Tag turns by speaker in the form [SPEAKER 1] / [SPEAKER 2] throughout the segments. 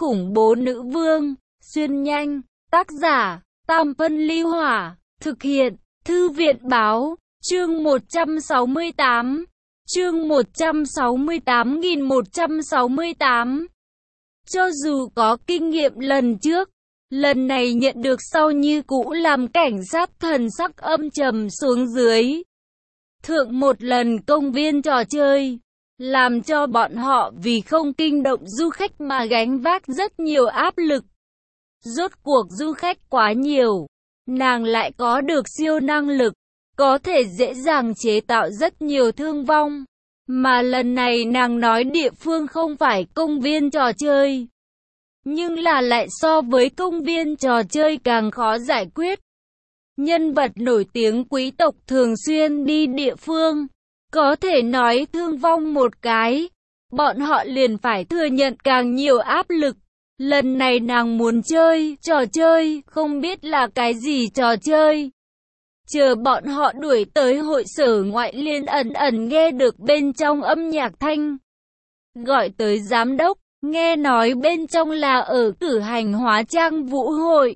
[SPEAKER 1] khủng bố nữ vương, xuyên nhanh, tác giả, Tam Phân Ly Hỏa, thực hiện, Thư viện báo, chương 168, chương 168.168. Cho dù có kinh nghiệm lần trước, lần này nhận được sau như cũ làm cảnh sát thần sắc âm trầm xuống dưới. Thượng một lần công viên trò chơi, làm cho bọn họ vì không kinh động du khách mà gánh vác rất nhiều áp lực. Rốt cuộc du khách quá nhiều, nàng lại có được siêu năng lực, có thể dễ dàng chế tạo rất nhiều thương vong. Mà lần này nàng nói địa phương không phải công viên trò chơi, nhưng là lại so với công viên trò chơi càng khó giải quyết. Nhân vật nổi tiếng quý tộc thường xuyên đi địa phương, có thể nói thương vong một cái, bọn họ liền phải thừa nhận càng nhiều áp lực. Lần này nàng muốn chơi trò chơi, không biết là cái gì trò chơi. Chờ bọn họ đuổi tới hội sở ngoại liền ẩn ẩn nghe được bên trong âm nhạc thanh. Gọi tới giám đốc, nghe nói bên trong là ở cử hành hóa trang vũ hội.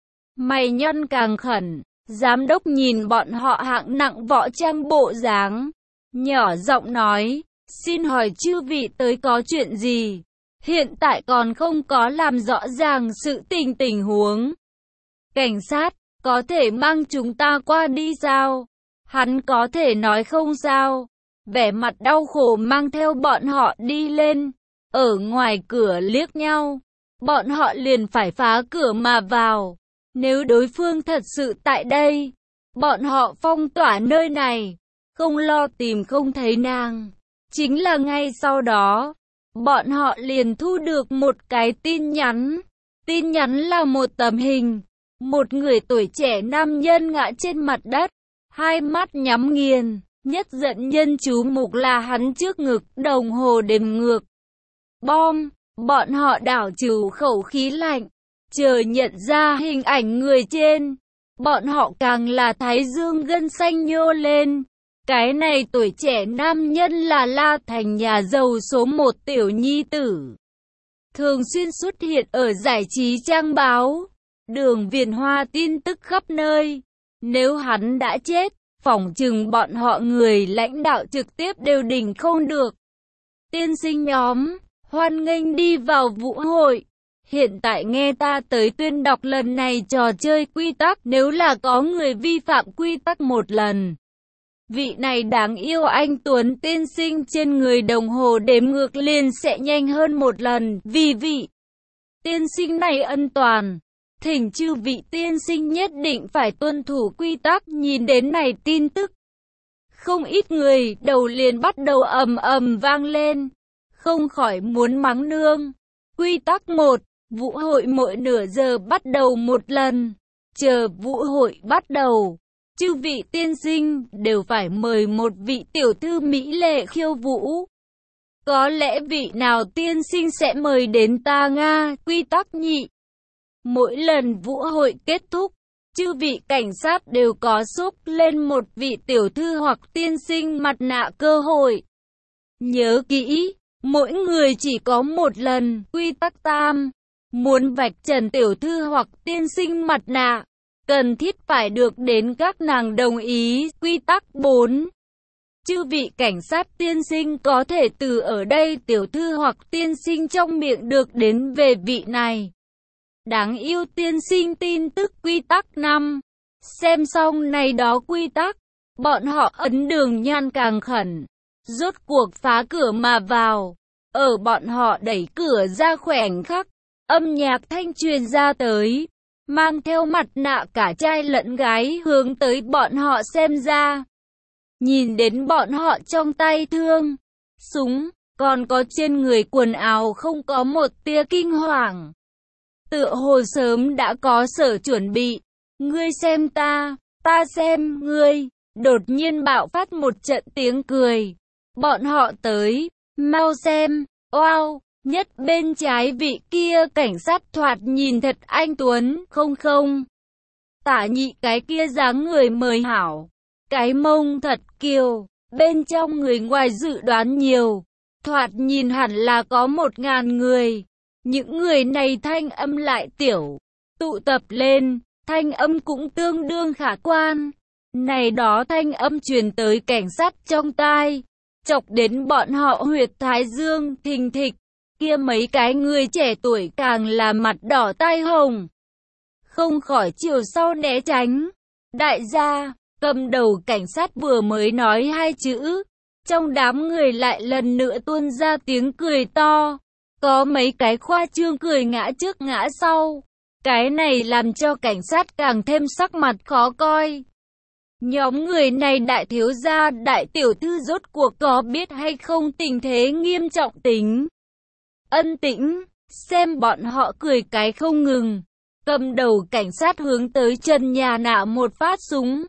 [SPEAKER 1] Mày nhăn càng khẩn, giám đốc nhìn bọn họ hạng nặng võ trang bộ dáng, nhỏ giọng nói, xin hỏi chư vị tới có chuyện gì? Hiện tại còn không có làm rõ ràng sự tình huống. Cảnh sát, có thể mang chúng ta qua đi sao? Hắn có thể nói không sao. Vẻ mặt đau khổ mang theo bọn họ đi lên. Ở ngoài cửa liếc nhau, bọn họ liền phải phá cửa mà vào. Nếu đối phương thật sự tại đây, bọn họ phong tỏa nơi này, không lo tìm không thấy nàng. Chính là ngay sau đó, bọn họ liền thu được một cái tin nhắn. Tin nhắn là một tấm hình. Một người tuổi trẻ nam nhân ngã trên mặt đất, hai mắt nhắm nghiền. Nhất dẫn nhân chú mục là hắn trước ngực đồng hồ đếm ngược. Bom, bọn họ đảo trừ khẩu khí lạnh, chờ nhận ra hình ảnh người trên. Bọn họ càng là thái dương gân xanh nhô lên. Cái này tuổi trẻ nam nhân là La Thành nhà giàu số 1 tiểu nhi tử. Thường xuyên xuất hiện ở giải trí trang báo, đường viền hoa tin tức khắp nơi. Nếu hắn đã chết, phỏng chừng bọn họ người lãnh đạo trực tiếp đều đỉnh không được. Tiên sinh nhóm, hoan nghênh đi vào vũ hội. Hiện tại nghe ta tới tuyên đọc lần này trò chơi quy tắc. Nếu là có người vi phạm quy tắc một lần, vị này đáng yêu anh Tuấn tiên sinh trên người đồng hồ đếm ngược liền sẽ nhanh hơn một lần. Vì vị tiên sinh này ân toàn, thỉnh chư vị tiên sinh nhất định phải tuân thủ quy tắc. Nhìn đến này tin tức, không ít người đầu liền bắt đầu ầm ầm vang lên, không khỏi muốn mắng nương. Quy tắc 1, vũ hội mỗi nửa giờ bắt đầu một lần. Chờ vũ hội bắt đầu, chư vị tiên sinh đều phải mời một vị tiểu thư mỹ lệ khiêu vũ. Có lẽ vị nào tiên sinh sẽ mời đến ta Nga. Quy tắc nhị, mỗi lần vũ hội kết thúc, chư vị cảnh sát đều có xúc lên một vị tiểu thư hoặc tiên sinh mặt nạ cơ hội. Nhớ kỹ, mỗi người chỉ có một lần. Quy tắc tam, muốn vạch trần tiểu thư hoặc tiên sinh mặt nạ, cần thiết phải được đến các nàng đồng ý. Quy tắc 4, chư vị cảnh sát tiên sinh có thể từ ở đây tiểu thư hoặc tiên sinh trong miệng được đến về vị này đáng yêu tiên sinh tin tức. Quy tắc 5, xem xong này đó quy tắc, bọn họ ấn đường nhan càng khẩn, rốt cuộc phá cửa mà vào. Ở bọn họ đẩy cửa ra khoảnh khắc, âm nhạc thanh truyền ra tới, mang theo mặt nạ cả trai lẫn gái hướng tới bọn họ xem ra. Nhìn đến bọn họ trong tay thương, súng, còn có trên người quần áo không có một tia kinh hoàng. Tựa hồ sớm đã có sở chuẩn bị. Ngươi xem ta xem ngươi. Đột nhiên bạo phát một trận tiếng cười. Bọn họ tới, mau xem, wow, nhất bên trái vị kia cảnh sát thoạt nhìn thật anh tuấn, không. Tả nhị cái kia dáng người mời hảo, cái mông thật kiều, bên trong người ngoài dự đoán nhiều, thoạt nhìn hẳn là có 1000 người. Những người này thanh âm lại tiểu, tụ tập lên, thanh âm cũng tương đương khả quan. Này đó thanh âm truyền tới cảnh sát trong tai, chọc đến bọn họ huyệt thái dương thình thịch. Kia mấy cái người trẻ tuổi càng là mặt đỏ tai hồng, không khỏi chiều sau né tránh. Đại gia, cầm đầu cảnh sát vừa mới nói hai chữ, trong đám người lại lần nữa tuôn ra tiếng cười to. Có mấy cái khoa trương cười ngã trước ngã sau. Cái này làm cho cảnh sát càng thêm sắc mặt khó coi. Nhóm người này đại thiếu gia, đại tiểu thư rốt cuộc có biết hay không tình thế nghiêm trọng tính. Ân Tĩnh, xem bọn họ cười cái không ngừng. Cầm đầu cảnh sát hướng tới trần nhà nạ một phát súng.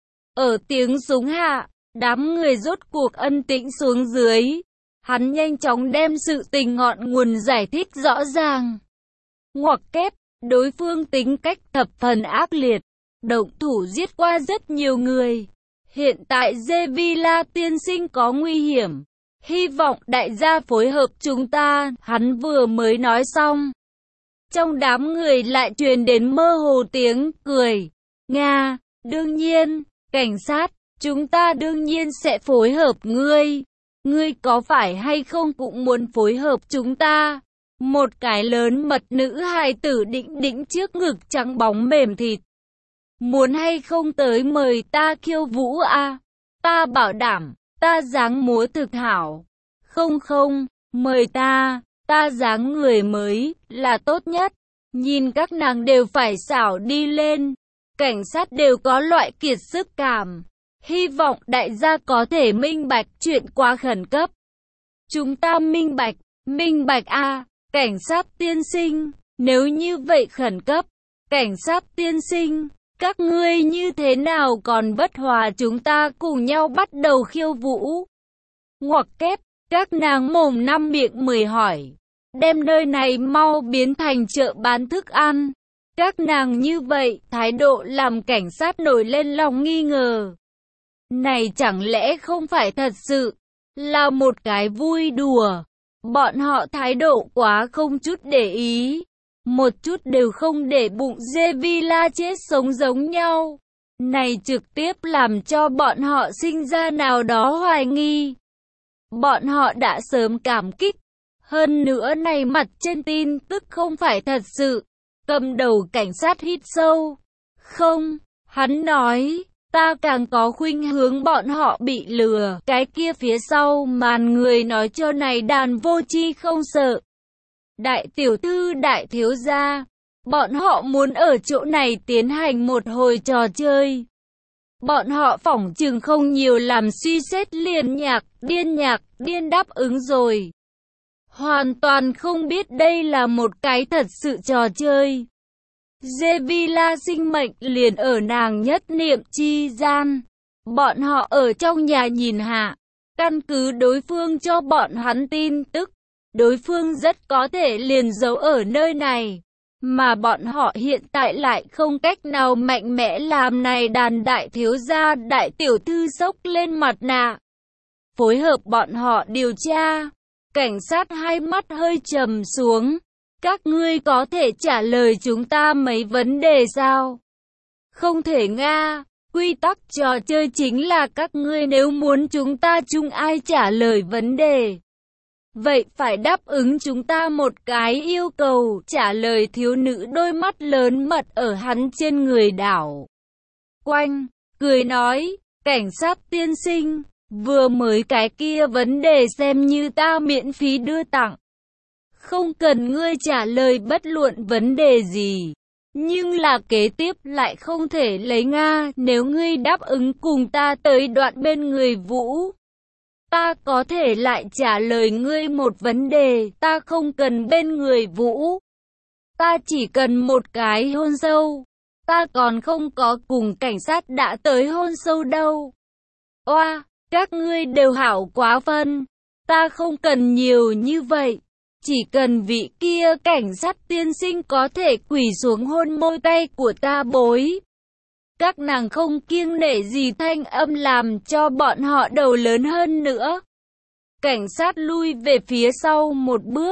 [SPEAKER 1] Ở tiếng súng hạ, đám người rốt cuộc ân tĩnh xuống dưới. Hắn nhanh chóng đem sự tình ngọn nguồn giải thích rõ ràng. Ngoặc kép, đối phương tính cách thập phần ác liệt, động thủ giết qua rất nhiều người. Hiện tại Jevila tiên sinh có nguy hiểm, hy vọng đại gia phối hợp chúng ta, hắn vừa mới nói xong. Trong đám người lại truyền đến mơ hồ tiếng cười. Nga, đương nhiên, cảnh sát, chúng ta đương nhiên sẽ phối hợp ngươi. Ngươi có phải hay không cũng muốn phối hợp chúng ta? Một cái lớn mật nữ hài tử đĩnh đĩnh trước ngực trắng bóng mềm thịt. Muốn hay không tới mời ta khiêu vũ à? Ta bảo đảm, ta dáng múa thực hảo. Không không, mời ta dáng người mới là tốt nhất. Nhìn các nàng đều phải xảo đi lên. Cảnh sát đều có loại kiệt sức cảm. Hy vọng đại gia có thể minh bạch chuyện quá khẩn cấp. Chúng ta minh bạch à, cảnh sát tiên sinh, nếu như vậy khẩn cấp. Cảnh sát tiên sinh, các ngươi như thế nào còn bất hòa chúng ta cùng nhau bắt đầu khiêu vũ? Ngoặc kép, các nàng mồm năm miệng mười hỏi. Đem nơi này mau biến thành chợ bán thức ăn. Các nàng như vậy, thái độ làm cảnh sát nổi lên lòng nghi ngờ. Này chẳng lẽ không phải thật sự là một cái vui đùa? Bọn họ thái độ quá không chút để ý, một chút đều không để bụng Jevila chết sống giống nhau. Này trực tiếp làm cho bọn họ sinh ra nào đó hoài nghi. Bọn họ đã sớm cảm kích. Hơn nữa này mặt trên tin tức không phải thật sự. Cầm đầu cảnh sát hít sâu. Không, hắn nói, ta càng có khuynh hướng bọn họ bị lừa. Cái kia phía sau màn người nói cho này đàn vô tri không sợ. Đại tiểu thư, đại thiếu gia, bọn họ muốn ở chỗ này tiến hành một hồi trò chơi. Bọn họ phỏng chừng không nhiều làm suy xét liền nhạc điên đáp ứng rồi. Hoàn toàn không biết đây là một cái thật sự trò chơi. Jevila sinh mệnh liền ở nàng nhất niệm chi gian. Bọn họ ở trong nhà nhìn hạ, căn cứ đối phương cho bọn hắn tin tức, đối phương rất có thể liền giấu ở nơi này. Mà bọn họ hiện tại lại không cách nào mạnh mẽ làm này đàn đại thiếu gia đại tiểu thư xốc lên mặt nạ. Phối hợp bọn họ điều tra. Cảnh sát hai mắt hơi trầm xuống. Các ngươi có thể trả lời chúng ta mấy vấn đề sao? Không thể Nga. Quy tắc trò chơi chính là các ngươi nếu muốn chúng ta chung ai trả lời vấn đề. Vậy phải đáp ứng chúng ta một cái yêu cầu. Trả lời thiếu nữ đôi mắt lớn mật ở hắn trên người đảo quanh, cười nói, cảnh sát tiên sinh, vừa mới cái kia vấn đề xem như ta miễn phí đưa tặng. Không cần ngươi trả lời bất luận vấn đề gì. Nhưng là kế tiếp lại không thể lấy Nga. Nếu ngươi đáp ứng cùng ta tới đoạn bên người Vũ, ta có thể lại trả lời ngươi một vấn đề. Ta không cần bên người Vũ, ta chỉ cần một cái hôn sâu. Ta còn không có cùng cảnh sát đã tới hôn sâu đâu. Oa, các ngươi đều hảo quá phân. Ta không cần nhiều như vậy. Chỉ cần vị kia cảnh sát tiên sinh có thể quỳ xuống hôn môi tay của ta bối. Các nàng không kiêng nể gì thanh âm làm cho bọn họ đầu lớn hơn nữa. Cảnh sát lui về phía sau một bước.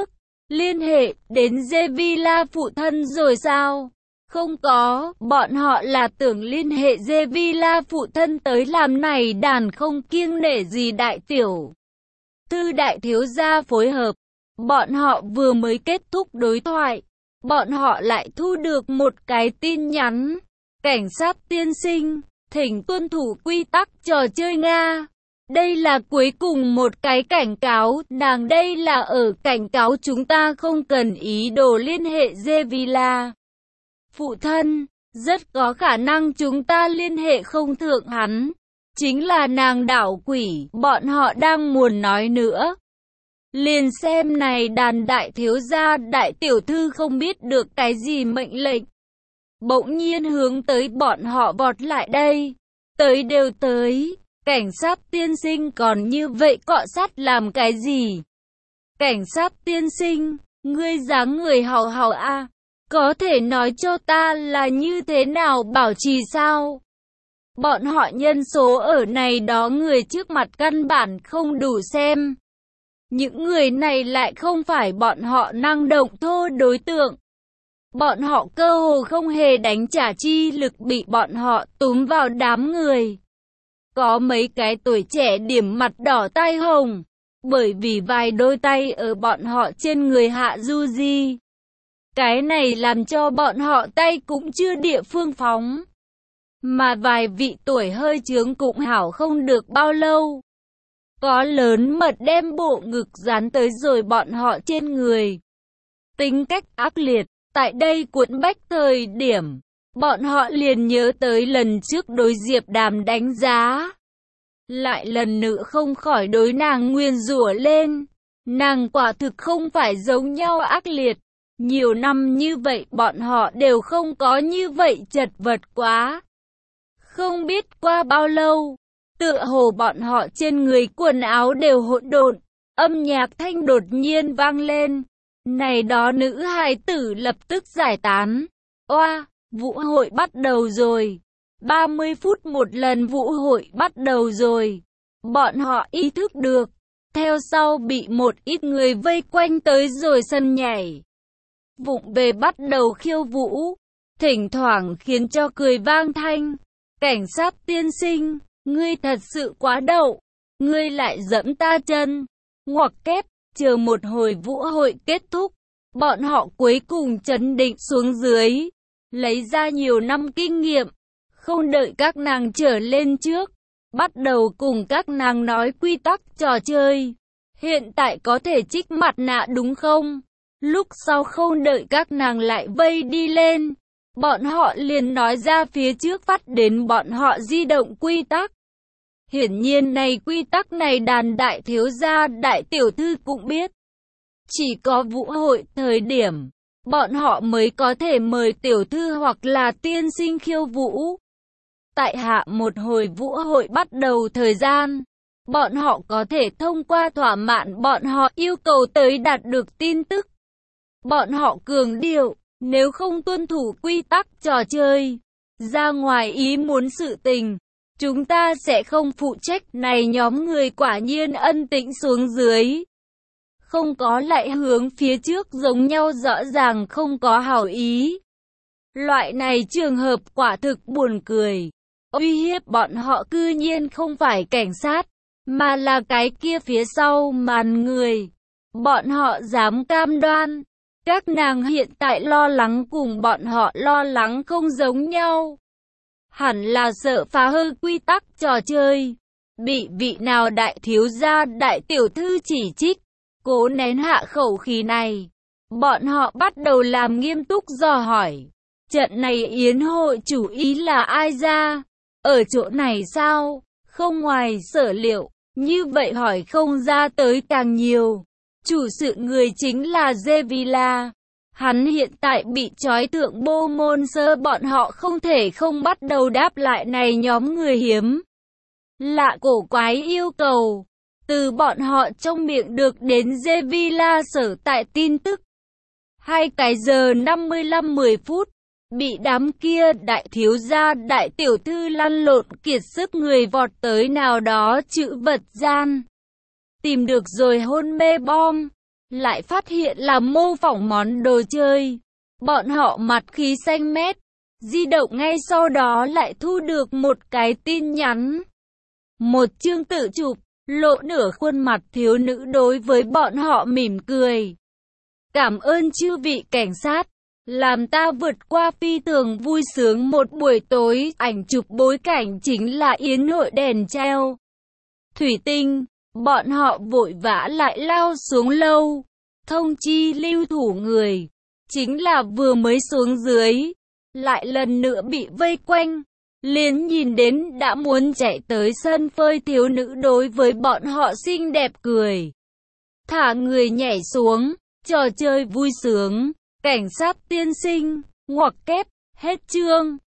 [SPEAKER 1] Liên hệ đến Jevila phụ thân rồi sao? Không có, bọn họ là tưởng liên hệ Jevila phụ thân tới làm này đàn không kiêng nể gì đại tiểu thư đại thiếu gia phối hợp. Bọn họ vừa mới kết thúc đối thoại, bọn họ lại thu được một cái tin nhắn. Cảnh sát tiên sinh, thỉnh tuân thủ quy tắc trò chơi Nga. Đây là cuối cùng một cái cảnh cáo, nàng đây là ở cảnh cáo chúng ta không cần ý đồ liên hệ Jevila phụ thân, rất có khả năng chúng ta liên hệ không thượng hắn. Chính là nàng đảo quỷ, bọn họ đang muốn nói nữa. Liền xem này đàn đại thiếu gia đại tiểu thư không biết được cái gì mệnh lệnh. Bỗng nhiên hướng tới bọn họ vọt lại đây. Tới đều tới, cảnh sát tiên sinh còn như vậy cọ sát làm cái gì? Cảnh sát tiên sinh, ngươi dáng người hào hào a, có thể nói cho ta là như thế nào bảo trì sao? Bọn họ nhân số ở này đó người trước mặt căn bản không đủ xem. Những người này lại không phải bọn họ năng động thô đối tượng. Bọn họ cơ hồ không hề đánh trả chi lực bị bọn họ túm vào đám người. Có mấy cái tuổi trẻ điểm mặt đỏ tai hồng, bởi vì vài đôi tay ở bọn họ trên người hạ du di. Cái này làm cho bọn họ tay cũng chưa địa phương phóng. Mà vài vị tuổi hơi chướng cũng hảo không được bao lâu. Có lớn mật đem bộ ngực dán tới rồi bọn họ trên người. Tính cách ác liệt, tại đây cuộn bách thời điểm, bọn họ liền nhớ tới lần trước đối Diệp Đàm đánh giá. Lại lần nữa không khỏi đối nàng nguyền rủa lên. Nàng quả thực không phải giống nhau ác liệt. Nhiều năm như vậy bọn họ đều không có như vậy chật vật quá. Không biết qua bao lâu, tựa hồ bọn họ trên người quần áo đều hỗn độn, âm nhạc thanh đột nhiên vang lên. Này đó nữ hài tử lập tức giải tán. Oa, vũ hội bắt đầu rồi. 30 phút một lần vũ hội bắt đầu rồi. Bọn họ ý thức được. Theo sau bị một ít người vây quanh tới rồi sân nhảy. Vụng về bắt đầu khiêu vũ. Thỉnh thoảng khiến cho cười vang thanh. Cảnh sát tiên sinh, ngươi thật sự quá đậu. Ngươi lại dẫm ta chân. Ngoặc kép, chờ một hồi vũ hội kết thúc. Bọn họ cuối cùng trấn định xuống dưới. Lấy ra nhiều năm kinh nghiệm. Không đợi các nàng trở lên trước. Bắt đầu cùng các nàng nói quy tắc trò chơi. Hiện tại có thể trích mặt nạ đúng không? Lúc sau không đợi các nàng lại vây đi lên. Bọn họ liền nói ra phía trước phát đến bọn họ di động quy tắc. Hiển nhiên này quy tắc này đàn đại thiếu gia đại tiểu thư cũng biết. Chỉ có vũ hội thời điểm, bọn họ mới có thể mời tiểu thư hoặc là tiên sinh khiêu vũ. Tại hạ một hồi vũ hội bắt đầu thời gian, bọn họ có thể thông qua thỏa mãn bọn họ yêu cầu tới đạt được tin tức. Bọn họ cường điệu, nếu không tuân thủ quy tắc trò chơi, ra ngoài ý muốn sự tình, chúng ta sẽ không phụ trách. Này nhóm người quả nhiên ân tĩnh xuống dưới. Không có lại hướng phía trước giống nhau rõ ràng không có hảo ý. Loại này trường hợp quả thực buồn cười. Uy hiếp bọn họ cư nhiên không phải cảnh sát, mà là cái kia phía sau màn người. Bọn họ dám cam đoan. Các nàng hiện tại lo lắng cùng bọn họ lo lắng không giống nhau. Hẳn là sợ phá hư quy tắc trò chơi. Bị vị nào đại thiếu gia đại tiểu thư chỉ trích. Cố nén hạ khẩu khí này. Bọn họ bắt đầu làm nghiêm túc dò hỏi. Trận này yến hội chủ ý là ai ra? Ở chỗ này sao? Không ngoài sở liệu. Như vậy hỏi không ra tới càng nhiều. Chủ sự người chính là Jevila. Hắn hiện tại bị trói thượng bô môn sơ, bọn họ không thể không bắt đầu đáp lại này nhóm người hiếm lạ cổ quái yêu cầu. Từ bọn họ trong miệng được đến Jevila sở tại tin tức. 2 cái giờ 55-10 phút. Bị đám kia đại thiếu gia đại tiểu thư lăn lộn kiệt sức người vọt tới nào đó trữ vật gian. Tìm được rồi hôn mê bom. lại phát hiện là mô phỏng món đồ chơi. Bọn họ mặt khí xanh mét, di động ngay sau đó lại thu được một cái tin nhắn. Một chương tự chụp, lộ nửa khuôn mặt thiếu nữ đối với bọn họ mỉm cười. Cảm ơn chư vị cảnh sát, làm ta vượt qua phi thường vui sướng một buổi tối. Ảnh chụp bối cảnh chính là yến hội đèn treo thủy tinh. Bọn họ vội vã lại lao xuống lâu, thông chi lưu thủ người. Chính là vừa mới xuống dưới, lại lần nữa bị vây quanh. Liền nhìn đến đã muốn chạy tới sân phơi thiếu nữ đối với bọn họ xinh đẹp cười. Thả người nhảy xuống, trò chơi vui sướng. Cảnh sát tiên sinh, ngoặc kép, hết chương.